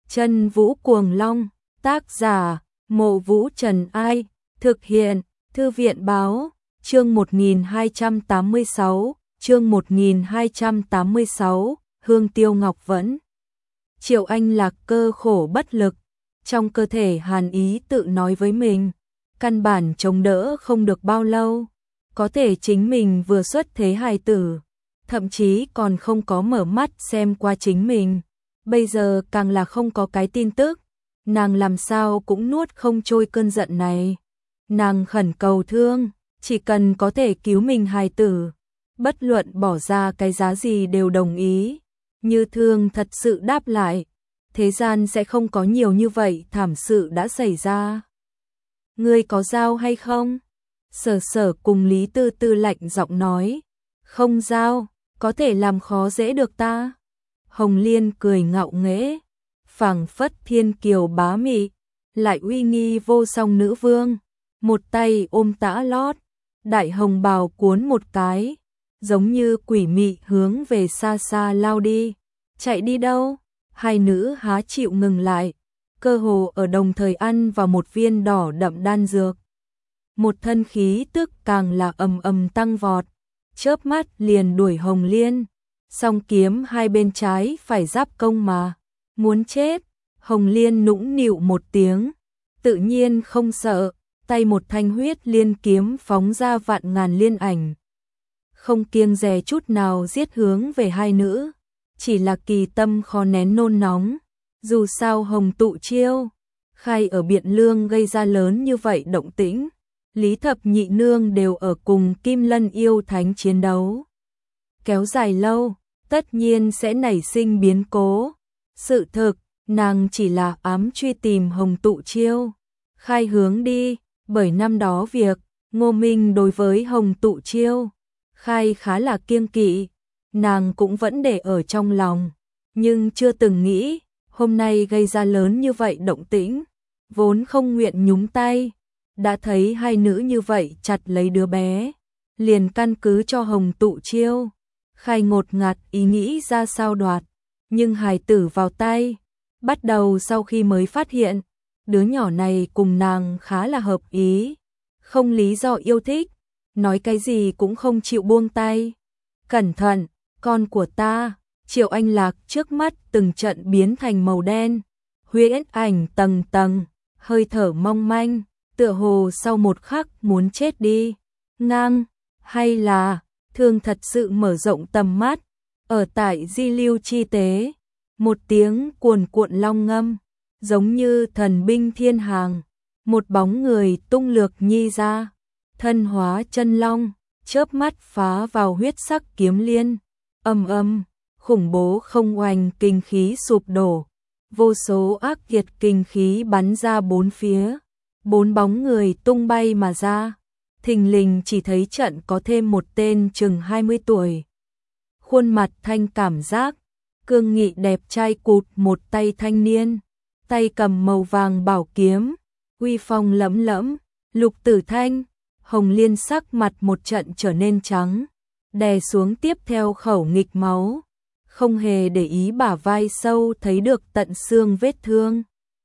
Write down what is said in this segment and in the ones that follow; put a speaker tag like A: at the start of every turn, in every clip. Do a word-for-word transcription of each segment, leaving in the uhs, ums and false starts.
A: Chân Vũ Cuồng Long, tác giả, Mộ Vũ Trần Ai, thực hiện, Thư viện báo, chương một nghìn hai trăm tám mươi sáu, chương một nghìn hai trăm tám mươi sáu, Hương Tiêu Ngọc Vẫn. Triệu Anh Lạc cơ khổ bất lực, trong cơ thể hàn ý tự nói với mình, căn bản chống đỡ không được bao lâu, có thể chính mình vừa xuất thế hài tử, thậm chí còn không có mở mắt xem qua chính mình, bây giờ càng là không có cái tin tức, nàng làm sao cũng nuốt không trôi cơn giận này. Nàng khẩn cầu thương, chỉ cần có thể cứu mình hài tử, bất luận bỏ ra cái giá gì đều đồng ý. Như Thương thật sự đáp lại, thế gian sẽ không có nhiều như vậy thảm sự đã xảy ra. Ngươi có dao hay không? Sở Sở cùng Lý Tư Tư lạnh giọng nói, không dao, có thể làm khó dễ được ta. Hồng Liên cười ngạo nghễ, phảng phất thiên kiều bá mị, lại uy nghi vô song nữ vương, một tay ôm tã lót, đại hồng bào cuốn một cái, giống như quỷ mị hướng về xa xa lao đi. Chạy đi đâu? Hai nữ há chịu ngừng lại, cơ hồ ở đồng thời ăn vào một viên đỏ đậm đan dược. Một thân khí tức càng là ầm ầm tăng vọt, chớp mắt liền đuổi Hồng Liên, song kiếm hai bên trái phải giáp công mà, muốn chết. Hồng Liên nũng nịu một tiếng, tự nhiên không sợ, tay một thanh huyết liên kiếm phóng ra vạn ngàn liên ảnh, không kiêng dè chút nào giết hướng về hai nữ. Chỉ là Kỳ Tâm khó nén nôn nóng, dù sao Hồng Tụ chiêu khai ở Biện Lương gây ra lớn như vậy động tĩnh, Lý Thập Nhị nương đều ở cùng Kim Lân yêu thánh chiến đấu, kéo dài lâu, tất nhiên sẽ nảy sinh biến cố. Sự thực, nàng chỉ là ám truy tìm Hồng Tụ chiêu khai hướng đi, bởi năm đó việc Ngô Minh đối với Hồng Tụ chiêu khai khá là kiêng kỵ, nàng cũng vẫn để ở trong lòng, nhưng chưa từng nghĩ hôm nay gây ra lớn như vậy động tĩnh, vốn không nguyện nhúng tay, đã thấy hai nữ như vậy chặt lấy đứa bé, liền căn cứ cho Hồng Tụ chiêu khai ngột ngạt ý nghĩ ra sao đoạt, nhưng hài tử vào tay, bắt đầu sau khi mới phát hiện, đứa nhỏ này cùng nàng khá là hợp ý, không lý do yêu thích, nói cái gì cũng không chịu buông tay. Cẩn thận, con của ta. Triệu Anh Lạc trước mắt từng trận biến thành màu đen, huyễn ảnh tầng tầng, hơi thở mong manh, tựa hồ sau một khắc muốn chết đi. Ngang, hay là Thương thật sự mở rộng tầm mắt, ở tại di lưu chi tế, một tiếng cuồn cuộn long ngâm, giống như thần binh thiên hàng, một bóng người tung lược nhi ra, thân hóa chân long, chớp mắt phá vào huyết sắc kiếm liên, âm âm, khủng bố không oanh kinh khí sụp đổ, vô số ác kiệt kinh khí bắn ra bốn phía, bốn bóng người tung bay mà ra, thình lình chỉ thấy trận có thêm một tên chừng hai mươi tuổi, khuôn mặt thanh cảm giác, cương nghị đẹp trai cụt một tay thanh niên, tay cầm màu vàng bảo kiếm, uy phong lẫm lẫm. Lục Tử Thanh. Hồng Liên sắc mặt một trận trở nên trắng, đè xuống tiếp theo khẩu nghịch máu, không hề để ý bả vai sâu thấy được tận xương vết thương.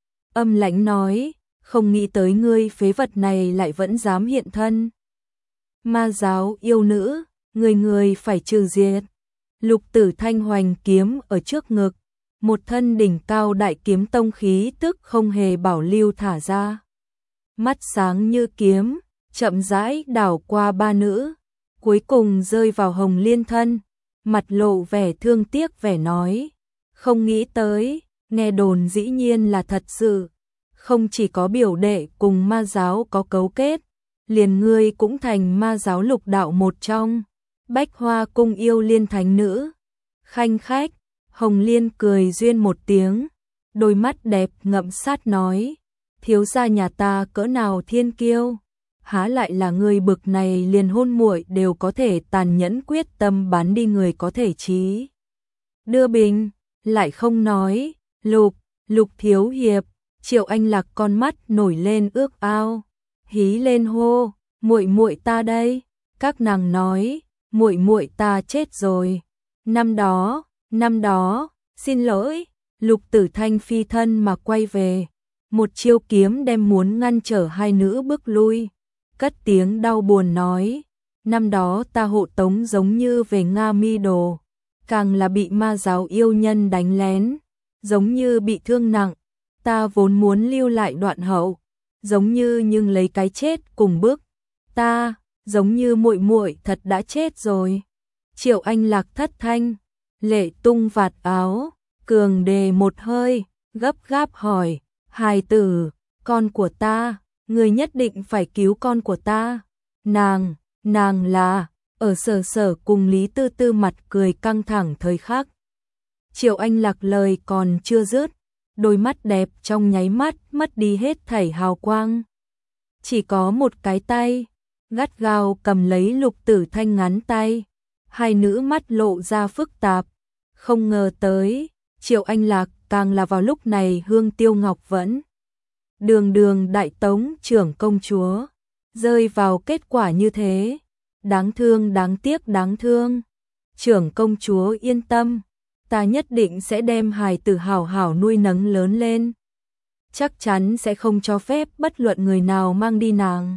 A: Âm lãnh nói, không nghĩ tới ngươi phế vật này lại vẫn dám hiện thân. Ma giáo yêu nữ, người người phải trừ diệt. Lục Tử Thanh hoành kiếm ở trước ngực, một thân đỉnh cao đại kiếm tông khí tức không hề bảo lưu thả ra. Mắt sáng như kiếm, chậm rãi đảo qua ba nữ, cuối cùng rơi vào Hồng Liên thân, mặt lộ vẻ thương tiếc vẻ nói, không nghĩ tới, nghe đồn dĩ nhiên là thật sự, không chỉ có biểu đệ cùng ma giáo có cấu kết, liền ngươi cũng thành ma giáo lục đạo một trong, Bách Hoa cung yêu liên thánh nữ. Khanh khách, Hồng Liên cười duyên một tiếng, đôi mắt đẹp ngậm sát nói, thiếu gia nhà ta cỡ nào thiên kiêu, há lại là người bực này liền hôn muội đều có thể tàn nhẫn quyết tâm bán đi người có thể trí. Đưa bình, lại không nói, lục, lục thiếu hiệp, Triệu Anh Lạc con mắt nổi lên ước ao, hí lên hô, muội muội ta đây, các nàng nói, muội muội ta chết rồi, năm đó, năm đó, xin lỗi, Lục Tử Thanh phi thân mà quay về, một chiêu kiếm đem muốn ngăn trở hai nữ bước lui, cất tiếng đau buồn nói, năm đó ta hộ tống giống như về Nga Mi Đồ, càng là bị ma giáo yêu nhân đánh lén, giống như bị thương nặng, ta vốn muốn lưu lại đoạn hậu, giống như nhưng lấy cái chết cùng bước, ta, giống như muội muội thật đã chết rồi. Triệu Anh Lạc thất thanh, lệ tung vạt áo, cường đề một hơi, gấp gáp hỏi, hài tử, con của ta, người nhất định phải cứu con của ta. Nàng, nàng là, ở Sở Sở cùng Lý Tư Tư mặt cười căng thẳng thời khắc. Triệu Anh Lạc lời còn chưa dứt, đôi mắt đẹp trong nháy mắt mất đi hết thảy hào quang. Chỉ có một cái tay, gắt gao cầm lấy Lục Tử Thanh ngắn tay, hai nữ mắt lộ ra phức tạp, không ngờ tới, Triệu Anh Lạc càng là vào lúc này Hương Tiêu Ngọc vẫn đường đường đại tống trưởng công chúa, rơi vào kết quả như thế, đáng thương đáng tiếc đáng thương. Trưởng công chúa yên tâm, ta nhất định sẽ đem hài tử hảo hảo nuôi nấng lớn lên, chắc chắn sẽ không cho phép bất luận người nào mang đi nàng.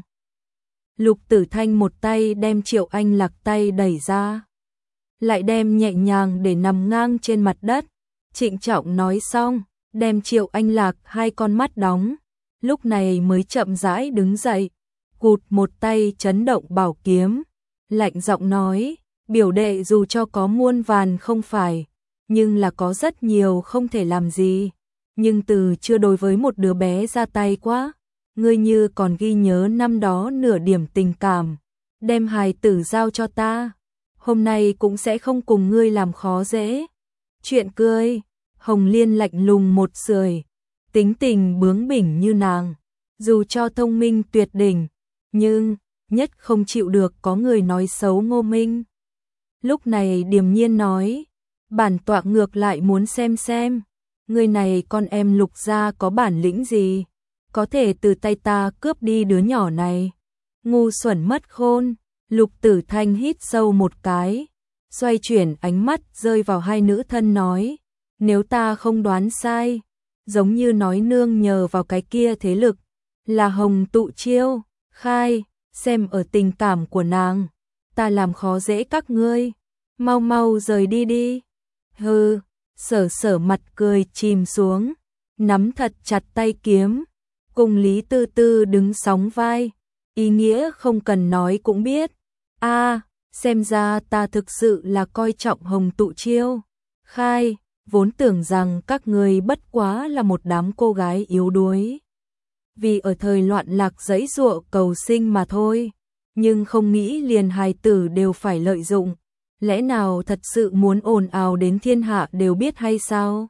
A: Lục Tử Thanh một tay đem Triệu Anh Lạc tay đẩy ra, lại đem nhẹ nhàng để nằm ngang trên mặt đất, trịnh trọng nói xong, đem Triệu Anh Lạc hai con mắt đóng, lúc này mới chậm rãi đứng dậy, cụt một tay chấn động bảo kiếm, lạnh giọng nói, biểu đệ dù cho có muôn vàn không phải, nhưng là có rất nhiều không thể làm gì, nhưng từ chưa đối với một đứa bé ra tay quá, ngươi như còn ghi nhớ năm đó nửa điểm tình cảm, đem hài tử giao cho ta, hôm nay cũng sẽ không cùng ngươi làm khó dễ. Chuyện cười, Hồng Liên lạnh lùng một sưởi, tính tình bướng bỉnh như nàng, dù cho thông minh tuyệt đỉnh, nhưng nhất không chịu được có người nói xấu Ngô Minh. Lúc này điềm nhiên nói, bản tọa ngược lại muốn xem xem, người này con em Lục gia có bản lĩnh gì, có thể từ tay ta cướp đi đứa nhỏ này. Ngu xuẩn mất khôn. Lục Tử Thanh hít sâu một cái, xoay chuyển ánh mắt rơi vào hai nữ thân nói, nếu ta không đoán sai, giống như nói nương nhờ vào cái kia thế lực, là Hồng Tụ Chiêu, khai, xem ở tình cảm của nàng, ta làm khó dễ các ngươi, mau mau rời đi đi. Hừ, Sở Sở mặt cười chìm xuống, nắm thật chặt tay kiếm, cùng Lý Tư Tư đứng sóng vai, ý nghĩa không cần nói cũng biết. A, à, xem ra ta thực sự là coi trọng Hồng Tụ Chiêu. Khai, vốn tưởng rằng các người bất quá là một đám cô gái yếu đuối, vì ở thời loạn lạc giãy giụa cầu sinh mà thôi, nhưng không nghĩ liền hài tử đều phải lợi dụng, lẽ nào thật sự muốn ồn ào đến thiên hạ đều biết hay sao?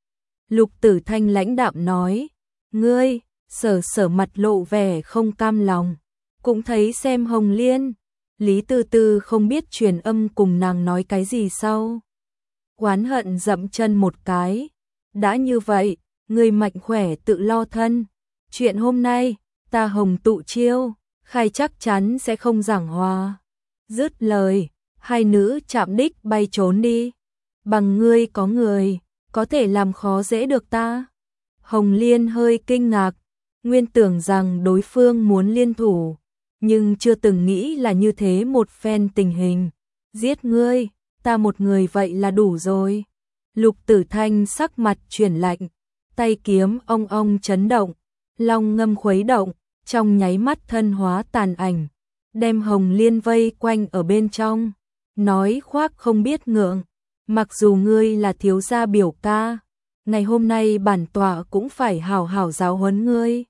A: Lục Tử Thanh lãnh đạm nói, ngươi, Sở Sở mặt lộ vẻ không cam lòng, cũng thấy xem Hồng Liên. Lý Tư Tư không biết truyền âm cùng nàng nói cái gì sau. Oán hận dậm chân một cái. Đã như vậy, người mạnh khỏe tự lo thân. Chuyện hôm nay, ta Hồng Tụ Chiêu, khai chắc chắn sẽ không giảng hòa. Dứt lời, hai nữ chạm đích bay trốn đi. Bằng ngươi có người, có thể làm khó dễ được ta. Hồng Liên hơi kinh ngạc, nguyên tưởng rằng đối phương muốn liên thủ, nhưng chưa từng nghĩ là như thế một phen tình hình. Giết ngươi, ta một người vậy là đủ rồi. Lục Tử Thanh sắc mặt chuyển lạnh, tay kiếm ong ong chấn động, long ngâm khuấy động, trong nháy mắt thân hóa tàn ảnh, đem Hồng Liên vây quanh ở bên trong, nói khoác không biết ngượng, mặc dù ngươi là thiếu gia biểu ca, ngày hôm nay bản tọa cũng phải hảo hảo giáo huấn ngươi.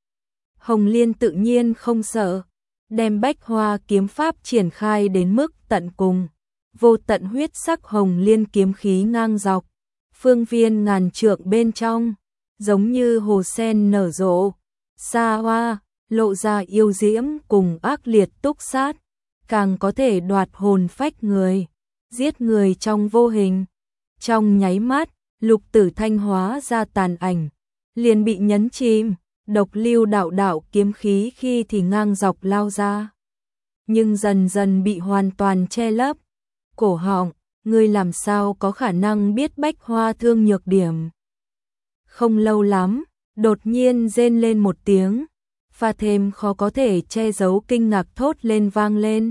A: Hồng Liên tự nhiên không sợ, đem Bách Hoa kiếm pháp triển khai đến mức tận cùng, vô tận huyết sắc Hồng Liên kiếm khí ngang dọc, phương viên ngàn trượng bên trong, giống như hồ sen nở rộ, xa hoa, lộ ra yêu diễm cùng ác liệt túc sát, càng có thể đoạt hồn phách người, giết người trong vô hình. Trong nháy mắt, Lục Tử Thanh hóa ra tàn ảnh, liền bị nhấn chìm. Độc lưu đạo đạo kiếm khí khi thì ngang dọc lao ra, nhưng dần dần bị hoàn toàn che lấp. Cổ họng, ngươi làm sao có khả năng biết Bách Hoa thương nhược điểm? Không lâu lắm, đột nhiên rên lên một tiếng, pha thêm khó có thể che giấu kinh ngạc thốt lên vang lên.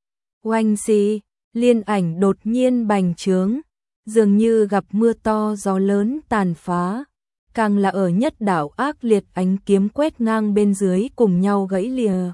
A: Oanh xì, liên ảnh đột nhiên bành trướng, dường như gặp mưa to gió lớn tàn phá, càng là ở nhất đảo ác liệt ánh kiếm quét ngang bên dưới cùng nhau gãy lìa.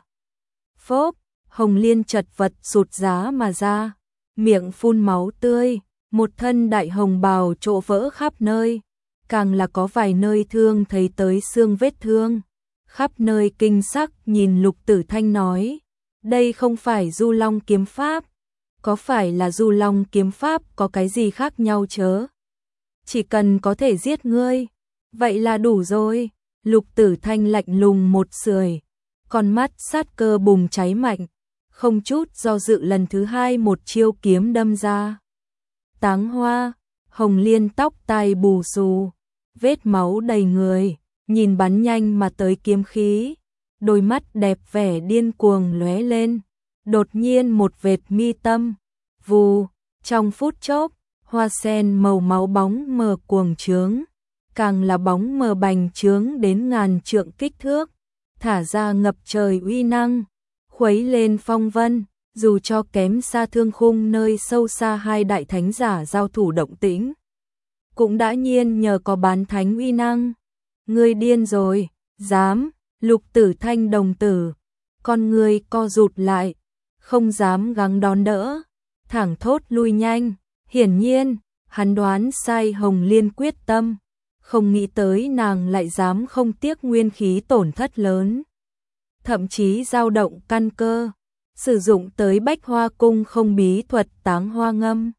A: Phốp, Hồng Liên chật vật sụt giá mà ra, miệng phun máu tươi, một thân đại hồng bào trộ vỡ khắp nơi, càng là có vài nơi thương thấy tới xương vết thương. Khắp nơi kinh sắc nhìn Lục Tử Thanh nói, đây không phải Du Long kiếm pháp, có phải là Du Long kiếm pháp có cái gì khác nhau chớ? Chỉ cần có thể giết ngươi, vậy là đủ rồi. Lục Tử Thanh lạnh lùng một sưởi, con mắt sát cơ bùng cháy mạnh, không chút do dự lần thứ hai một chiêu kiếm đâm ra. Táng Hoa, Hồng Liên tóc tai bù xù, vết máu đầy người, nhìn bắn nhanh mà tới kiếm khí, đôi mắt đẹp vẻ điên cuồng lóe lên, đột nhiên một vệt mi tâm, vù, trong phút chốc, hoa sen màu máu bóng mờ cuồng trướng, càng là bóng mờ bành trướng đến ngàn trượng kích thước, thả ra ngập trời uy năng, khuấy lên phong vân, dù cho kém xa thương khung nơi sâu xa hai đại thánh giả giao thủ động tĩnh, cũng đã nhiên nhờ có bán thánh uy năng. Ngươi điên rồi, dám, Lục Tử Thanh đồng tử, con người co rụt lại, không dám gắng đón đỡ, thẳng thốt lui nhanh, hiển nhiên, hắn đoán sai Hồng Liên quyết tâm, không nghĩ tới nàng lại dám không tiếc nguyên khí tổn thất lớn, thậm chí dao động căn cơ, sử dụng tới Bách Hoa cung không bí thuật táng hoa ngâm.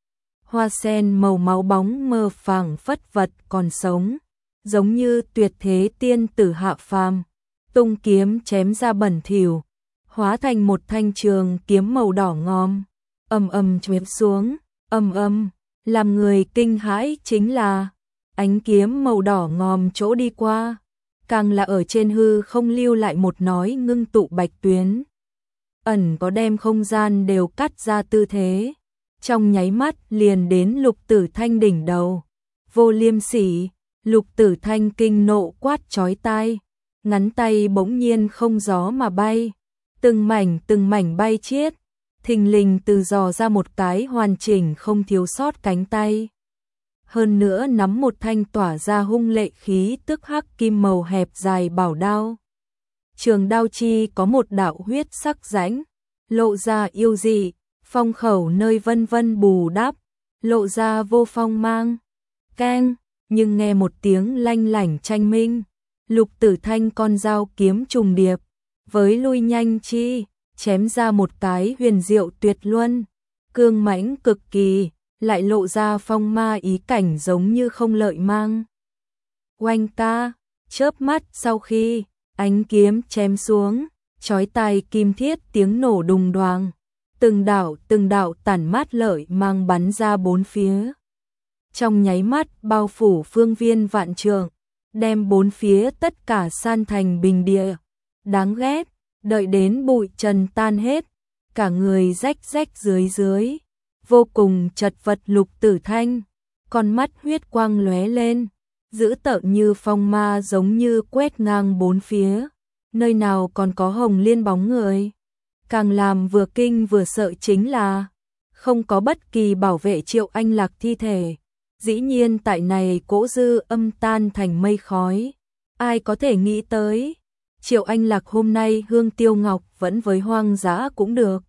A: Hoa sen màu máu bóng mờ phảng phất vật còn sống, giống như tuyệt thế tiên tử hạ phàm, tung kiếm chém ra bẩn thỉu, hóa thành một thanh trường kiếm màu đỏ ngòm, ầm ầm chém xuống, ầm ầm, làm người kinh hãi chính là ánh kiếm màu đỏ ngòm chỗ đi qua, càng là ở trên hư không lưu lại một nói ngưng tụ bạch tuyến, ẩn có đem không gian đều cắt ra tư thế, trong nháy mắt liền đến Lục Tử Thanh đỉnh đầu. Vô Liêm Sỉ, Lục Tử Thanh kinh nộ quát chói tai, ngắn tay bỗng nhiên không gió mà bay, từng mảnh từng mảnh bay chiết, thình lình từ dò ra một cái hoàn chỉnh không thiếu sót cánh tay. Hơn nữa nắm một thanh tỏa ra hung lệ khí tức hắc kim màu hẹp dài bảo đao. Trường đao chi có một đạo huyết sắc rãnh, lộ ra yêu dị, phong khẩu nơi vân vân bù đắp, lộ ra vô phong mang. Keng, nhưng nghe một tiếng lanh lảnh tranh minh, Lục Tử Thanh con dao kiếm trùng điệp, với lui nhanh chi, chém ra một cái huyền diệu tuyệt luân, cương mãnh cực kỳ, lại lộ ra phong ma ý cảnh giống như không lợi mang. Oanh ca, chớp mắt sau khi ánh kiếm chém xuống, chói tai kim thiết tiếng nổ đùng đoàng, từng đạo từng đạo tản mát lợi mang bắn ra bốn phía. Trong nháy mắt bao phủ phương viên vạn trượng, đem bốn phía tất cả san thành bình địa. Đáng ghét, đợi đến bụi trần tan hết, cả người rách rách dưới dưới, vô cùng chật vật. Lục Tử Thanh, con mắt huyết quang lóe lên, dữ tợn như phong ma giống như quét ngang bốn phía, nơi nào còn có Hồng Liên bóng người. Càng làm vừa kinh vừa sợ chính là không có bất kỳ bảo vệ Triệu Anh Lạc thi thể. Dĩ nhiên tại này cỗ dư âm tan thành mây khói. Ai có thể nghĩ tới, Triệu Anh Lạc hôm nay hương tiêu ngọc vẫn với hoang dã cũng được,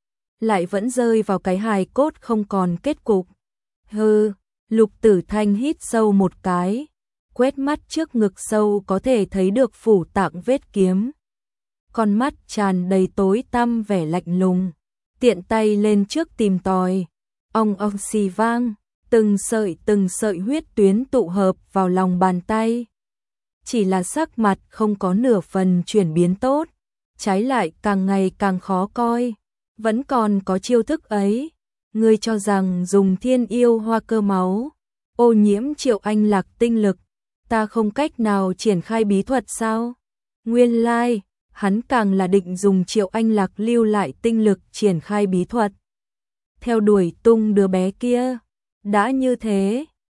A: lại vẫn rơi vào cái hài cốt không còn kết cục. Hừ, Lục Tử Thanh hít sâu một cái, quét mắt trước ngực sâu có thể thấy được phủ tạng vết kiếm. Con mắt tràn đầy tối tăm vẻ lạnh lùng, tiện tay lên trước tìm tòi, ong ong xì vang, từng sợi từng sợi huyết tuyến tụ hợp vào lòng bàn tay. Chỉ là sắc mặt không có nửa phần chuyển biến tốt, trái lại càng ngày càng khó coi. Vẫn còn có chiêu thức ấy, ngươi cho rằng dùng thiên yêu hoa cơ máu, ô nhiễm Triệu Anh Lạc tinh lực, ta không cách nào triển khai bí thuật sao? Nguyên lai, hắn càng là định dùng Triệu Anh Lạc lưu lại tinh lực triển khai bí thuật. Theo đuổi tung đứa bé kia, đã như thế,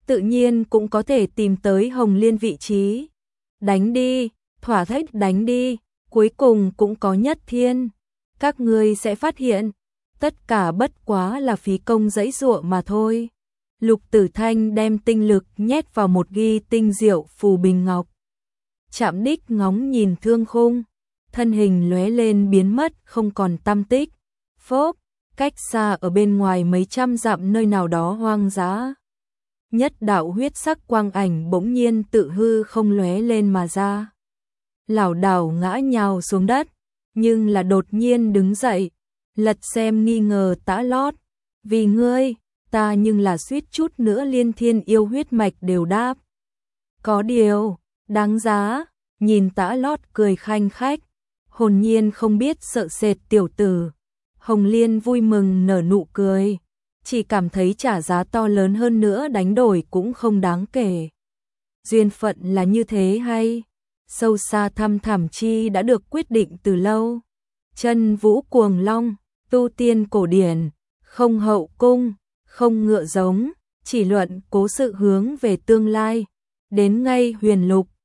A: tự nhiên cũng có thể tìm tới Hồng Liên vị trí. Đánh đi, thỏa thích đánh đi, cuối cùng cũng có nhất thiên. Các ngươi sẽ phát hiện, tất cả bất quá là phí công dãy dụa mà thôi. Lục Tử Thanh đem tinh lực nhét vào một ghi tinh diệu phù bình ngọc. Chạm đích ngóng nhìn Thương Khung, thân hình lóe lên biến mất không còn tăm tích. Phốp, cách xa ở bên ngoài mấy trăm dặm nơi nào đó hoang dã. Nhất đạo huyết sắc quang ảnh bỗng nhiên tự hư không lóe lên mà ra. Lảo đảo ngã nhào xuống đất, nhưng là đột nhiên đứng dậy, lật xem nghi ngờ Tã Lót. Vì ngươi, ta nhưng là suýt chút nữa liên thiên yêu huyết mạch đều đáp. Có điều, đáng giá, nhìn Tã Lót cười khanh khách, hồn nhiên không biết sợ sệt tiểu tử. Hồng Liên vui mừng nở nụ cười, chỉ cảm thấy trả giá to lớn hơn nữa đánh đổi cũng không đáng kể. Duyên phận là như thế hay? Sâu xa thăm thẳm chi đã được quyết định từ lâu. Chân vũ cuồng long, tu tiên cổ điển, không hậu cung, không ngựa giống, chỉ luận cố sự hướng về tương lai. Đến ngay huyền lục,